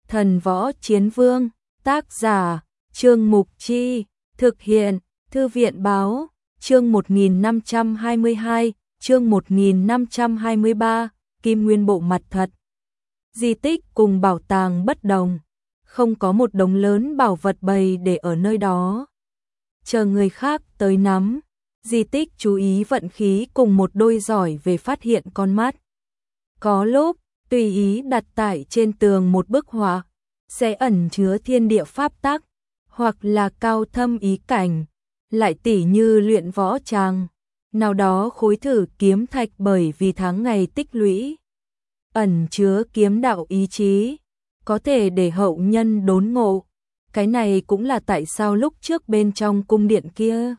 Thần Võ Chiến Vương, tác giả, Trương Mục Chi, thực hiện, Thư viện Báo, chương 1522, chương 1523, Kim Nguyên Bộ mặt thật. Di tích cùng bảo tàng bất đồng, không có một đống lớn bảo vật bày để ở nơi đó. Chờ người khác tới nắm, di tích chú ý vận khí cùng một đôi giỏi về phát hiện con mắt. Có lúc, tùy ý đặt tại trên tường một bức họa, sẽ ẩn chứa thiên địa pháp tắc, hoặc là cao thâm ý cảnh, lại tỉ như luyện võ tràng, nào đó khối thử kiếm thạch bởi vì tháng ngày tích lũy, ẩn chứa kiếm đạo ý chí, có thể để hậu nhân đốn ngộ. Cái này cũng là tại sao lúc trước bên trong cung điện kia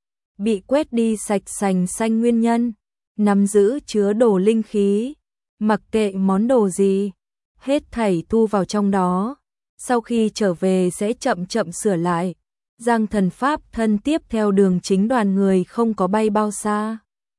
bị quét đi sạch sành xanh nguyên nhân, nắm giữ chứa đồ linh khí, mặc kệ món đồ gì, hết thảy thu vào trong đó, sau khi trở về sẽ chậm chậm sửa lại. Giang Thần pháp thân tiếp theo Đường Chính đoàn người không có bay bao xa.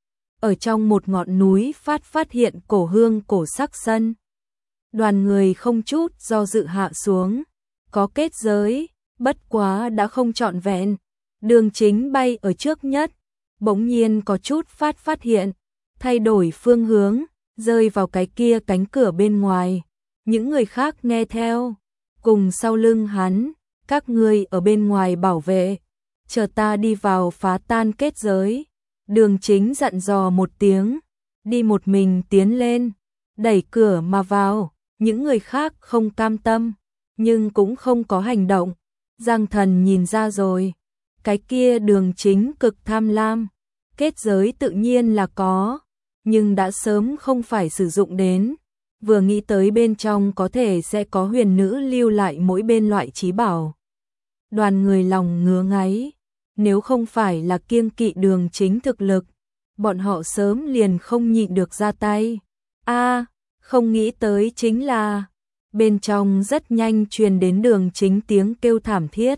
Ở trong một ngọn núi phát hiện cổ hương cổ sắc sân. Đoàn người không chút do dự hạ xuống, có kết giới, bất quá đã không trọn vẹn. Đường Chính bay ở trước nhất, bỗng nhiên có chút phát hiện, thay đổi phương hướng, rơi vào cái kia cánh cửa bên ngoài. Những người khác nghe theo, cùng sau lưng hắn, các ngươi ở bên ngoài bảo vệ, chờ ta đi vào phá tan kết giới. Đường Chính dặn dò một tiếng, đi một mình tiến lên, đẩy cửa mà vào. Những người khác không cam tâm, nhưng cũng không có hành động. Giang Thần nhìn ra rồi, cái kia Đường Chính cực tham lam, kết giới tự nhiên là có, nhưng đã sớm không phải sử dụng đến. Vừa nghĩ tới bên trong có thể sẽ có huyền nữ lưu lại mỗi bên loại trí bảo, đoàn người lòng ngứa ngáy. Nếu không phải là kiêng kỵ Đường Chính thực lực, bọn họ sớm liền không nhịn được ra tay. Không nghĩ tới chính là bên trong rất nhanh truyền đến Đường Chính tiếng kêu thảm thiết,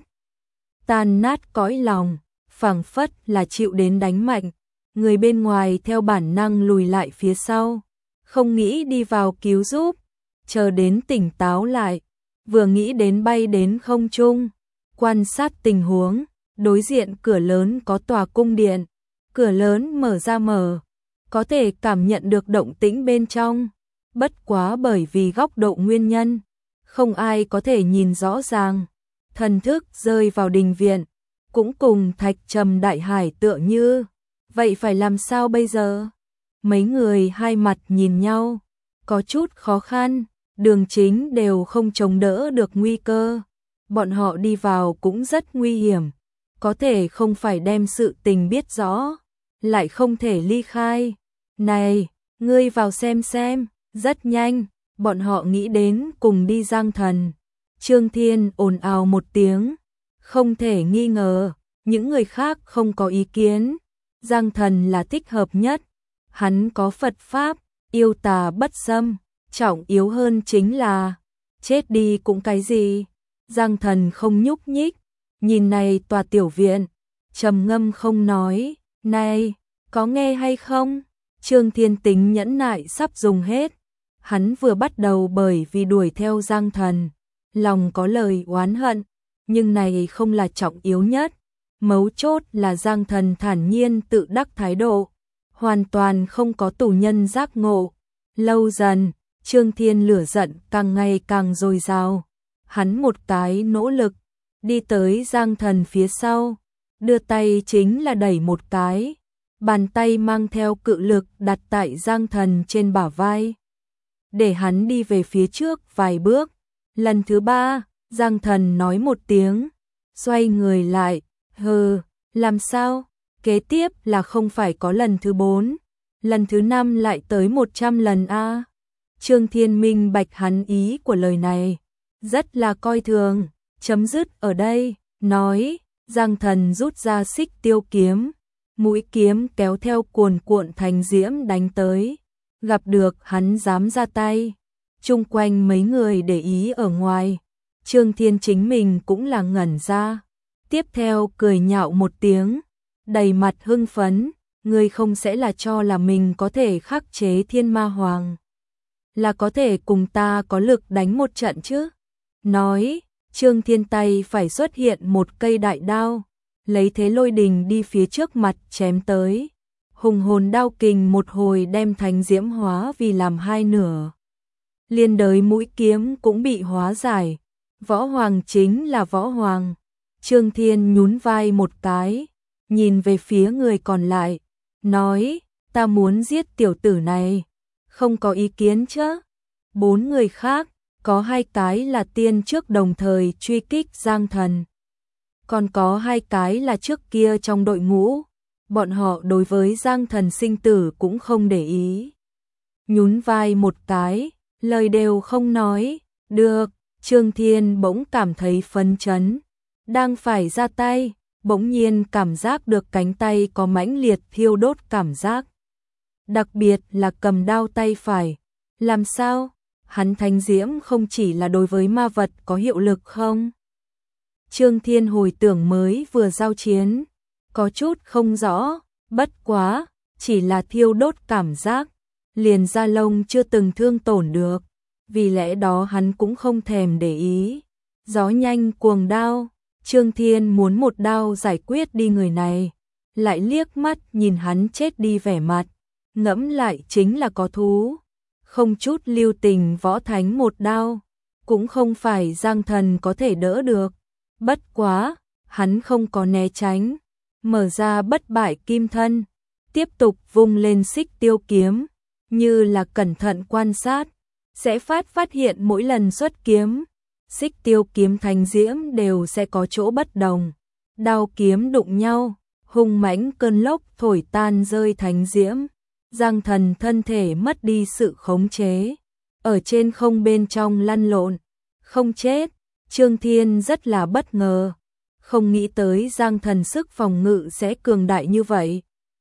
tan nát cõi lòng, phảng phất là chịu đến đánh mạnh. Người bên ngoài theo bản năng lùi lại phía sau, không nghĩ đi vào cứu giúp. Chờ đến tỉnh táo lại, vừa nghĩ đến bay đến không trung, quan sát tình huống, đối diện cửa lớn có tòa cung điện, cửa lớn mở, có thể cảm nhận được động tĩnh bên trong. Bất quá bởi vì góc độ nguyên nhân, không ai có thể nhìn rõ ràng. Thần thức rơi vào đình viện, cũng cùng Thạch Trầm Đại Hải tựa như. Vậy phải làm sao bây giờ? Mấy người hai mặt nhìn nhau, có chút khó khăn. Đường Chính đều không chống đỡ được nguy cơ, bọn họ đi vào cũng rất nguy hiểm, có thể không phải đem sự tình biết rõ, lại không thể ly khai. Này, ngươi vào xem. Rất nhanh, bọn họ nghĩ đến cùng đi. Giang Thần, Trương Thiên ồn ào một tiếng, không thể nghi ngờ, những người khác không có ý kiến. Giang Thần là thích hợp nhất, hắn có Phật Pháp, yêu tà bất xâm, trọng yếu hơn chính là chết đi cũng cái gì. Giang Thần không nhúc nhích, nhìn này tòa tiểu viện, trầm ngâm không nói. Này, có nghe hay không? Trương Thiên tính nhẫn nại sắp dùng hết. Hắn vừa bắt đầu bởi vì đuổi theo Giang Thần, lòng có lời oán hận, nhưng này không là trọng yếu nhất. Mấu chốt là Giang Thần thản nhiên tự đắc thái độ, hoàn toàn không có tù nhân giác ngộ. Lâu dần, Trương Thiên lửa giận càng ngày càng dồi dào. Hắn một cái nỗ lực, đi tới Giang Thần phía sau, đưa tay chính là đẩy một cái, bàn tay mang theo cự lực đặt tại Giang Thần trên bả vai, để hắn đi về phía trước vài bước. Lần thứ ba, Giang Thần nói một tiếng, xoay người lại. Làm sao? Kế tiếp là không phải có lần thứ 4, lần thứ 5 lại tới 100 lần a. Trương Thiên minh bạch hắn ý của lời này, rất là coi thường, chấm dứt ở đây, nói. Giang Thần rút ra Xích Tiêu kiếm, mũi kiếm kéo theo cuồn cuộn thành diễm đánh tới. Gặp được hắn dám ra tay, chung quanh mấy người để ý ở ngoài, Trương Thiên chính mình cũng là ngẩn ra. Tiếp theo cười nhạo một tiếng, đầy mặt hưng phấn, ngươi không sẽ là cho là mình có thể khắc chế Thiên Ma Hoàng, là có thể cùng ta có lực đánh một trận chứ? nói, Trương Thiên tay phải xuất hiện một cây đại đao, lấy thế lôi đình đi phía trước mặt chém tới. Hùng hồn đao kình một hồi đem Thánh Diễm hóa vì làm hai nửa. Liên đới mũi kiếm cũng bị hóa giải. Võ Hoàng chính là Võ Hoàng. Trương Thiên nhún vai một cái, nhìn về phía người còn lại, nói, ta muốn giết tiểu tử này, không có ý kiến chứ? 4 người khác, có 2 cái là tiên trước đồng thời truy kích Giang Thần. Còn có 2 cái là trước kia trong đội ngũ, bọn họ đối với Giang Thần sinh tử cũng không để ý. Nhún vai một cái, lời đều không nói, được, Trương Thiên bỗng cảm thấy phấn chấn, đang phải ra tay, bỗng nhiên cảm giác được cánh tay có mãnh liệt thiêu đốt cảm giác. Đặc biệt là cầm đao tay phải, làm sao? Hắn Thánh Diễm không chỉ là đối với ma vật có hiệu lực không? Trương Thiên hồi tưởng mới vừa giao chiến, có chút không rõ, bất quá, chỉ là thiêu đốt cảm giác, liền da lông chưa từng thương tổn được, vì lẽ đó hắn cũng không thèm để ý. Gió nhanh cuồng đao, Trương Thiên muốn một đao giải quyết đi người này, lại liếc mắt nhìn hắn chết đi vẻ mặt, ngẫm lại chính là có thú. Không chút lưu tình võ thánh một đao, cũng không phải Giang Thần có thể đỡ được. Bất quá, hắn không có né tránh, mở ra bất bại kim thân, tiếp tục vung lên xích tiêu kiếm, như là cẩn thận quan sát, sẽ phát hiện mỗi lần xuất kiếm, xích tiêu kiếm Thánh Diễm đều sẽ có chỗ bất đồng. Đao kiếm đụng nhau, hung mãnh cơn lốc thổi tan rơi Thánh Diễm. Giang Thần thân thể mất đi sự khống chế, ở trên không bên trong lăn lộn, không chết. Trương Thiên rất là bất ngờ, không nghĩ tới Giang Thần sức phòng ngự sẽ cường đại như vậy.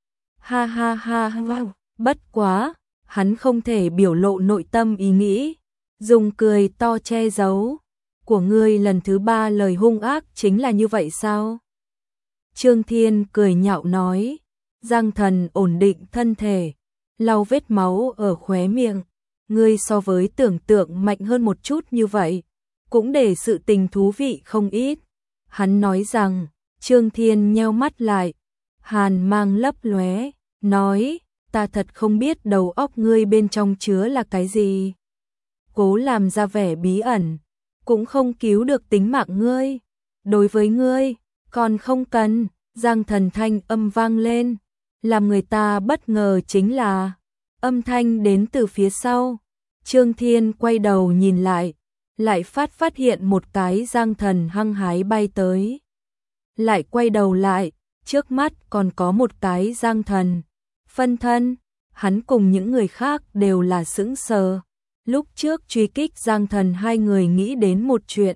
Ha ha ha, wow. Bất quá, hắn không thể biểu lộ nội tâm ý nghĩ, dùng cười to che giấu. Của ngươi lần thứ 3 lời hung ác chính là như vậy sao? Trương Thiên cười nhạo nói. Giang Thần ổn định thân thể, lau vết máu ở khóe miệng. Ngươi so với tưởng tượng mạnh hơn một chút như vậy, cũng để sự tình thú vị không ít. Hắn nói rằng, Trương Thiên nheo mắt lại, hàn mang lấp lóe, nói, ta thật không biết đầu óc ngươi bên trong chứa là cái gì. Cố làm ra vẻ bí ẩn, cũng không cứu được tính mạng ngươi. Đối với ngươi, còn không cần. Giang Thần thanh âm vang lên, làm người ta bất ngờ chính là âm thanh đến từ phía sau. Trương Thiên quay đầu nhìn lại phát hiện một cái Giang Thần hăng hái bay tới. Lại quay đầu lại, trước mắt còn có một cái Giang Thần. Phân thân, hắn cùng những người khác đều là sững sờ. Lúc trước truy kích Giang Thần hai người nghĩ đến một chuyện.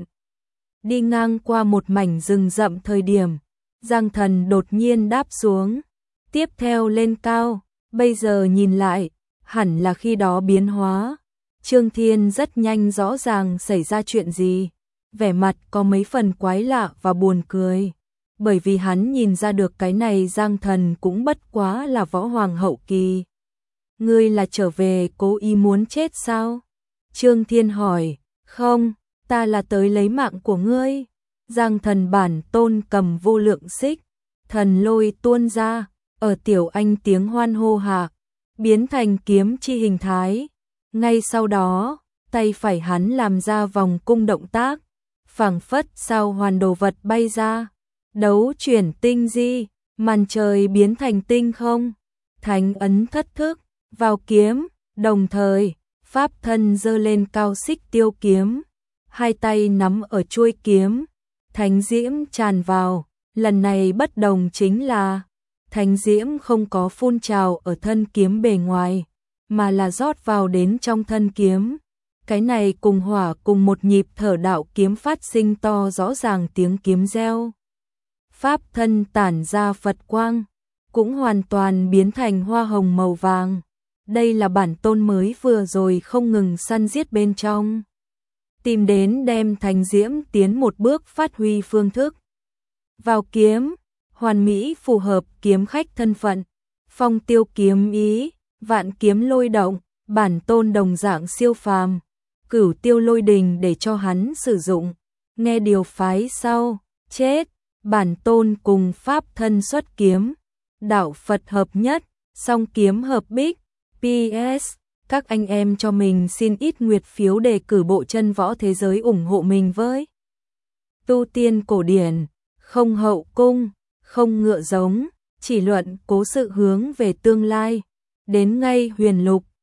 Đi ngang qua một mảnh rừng rậm thời điểm, Giang Thần đột nhiên đáp xuống, tiếp theo lên cao, bây giờ nhìn lại, hẳn là khi đó biến hóa. Trương Thiên rất nhanh rõ ràng xảy ra chuyện gì, vẻ mặt có mấy phần quái lạ và buồn cười, bởi vì hắn nhìn ra được cái này Giang Thần cũng bất quá là võ hoàng hậu kỳ. Ngươi là trở về cố ý muốn chết sao? Trương Thiên hỏi, không, ta là tới lấy mạng của ngươi. Giang Thần bản tôn cầm vô lượng xích, thần lôi tuôn ra, ở Tiểu Anh tiếng hoan hô hạ, biến thành kiếm chi hình thái. Ngay sau đó, tay phải hắn làm ra vòng cung động tác, phảng phất sao hoàn đồ vật bay ra, đấu chuyển tinh di, màn trời biến thành tinh không, thánh ấn thất thức, vào kiếm, đồng thời, pháp thân giơ lên cao xích tiêu kiếm, hai tay nắm ở chuôi kiếm, thánh diễm tràn vào, lần này bất đồng chính là, thánh diễm không có phun trào ở thân kiếm bề ngoài, mà là rót vào đến trong thân kiếm. Cái này cùng hỏa cùng một nhịp thở đạo kiếm phát sinh to rõ ràng tiếng kiếm reo. Pháp thân tản ra Phật quang, cũng hoàn toàn biến thành hoa hồng màu vàng. Đây là bản tôn mới vừa rồi không ngừng săn giết bên trong. Tìm đến đem thánh diễm tiến một bước phát huy phương thức. Vào kiếm, hoàn mỹ phù hợp kiếm khách thân phận, phong tiêu kiếm ý, vạn kiếm lôi động, bản tôn đồng dạng siêu phàm. Cửu Tiêu Lôi Đình để cho hắn sử dụng. Nghe điều phái sau, chết, bản tôn cùng pháp thân xuất kiếm, đạo Phật hợp nhất, song kiếm hợp bích. PS, các anh em cho mình xin ít nguyệt phiếu để cử bộ chân võ thế giới ủng hộ mình với. Tu tiên cổ điển, không hậu cung, không ngựa giống, chỉ luận cố sự hướng về tương lai. Đến ngay huyền lục,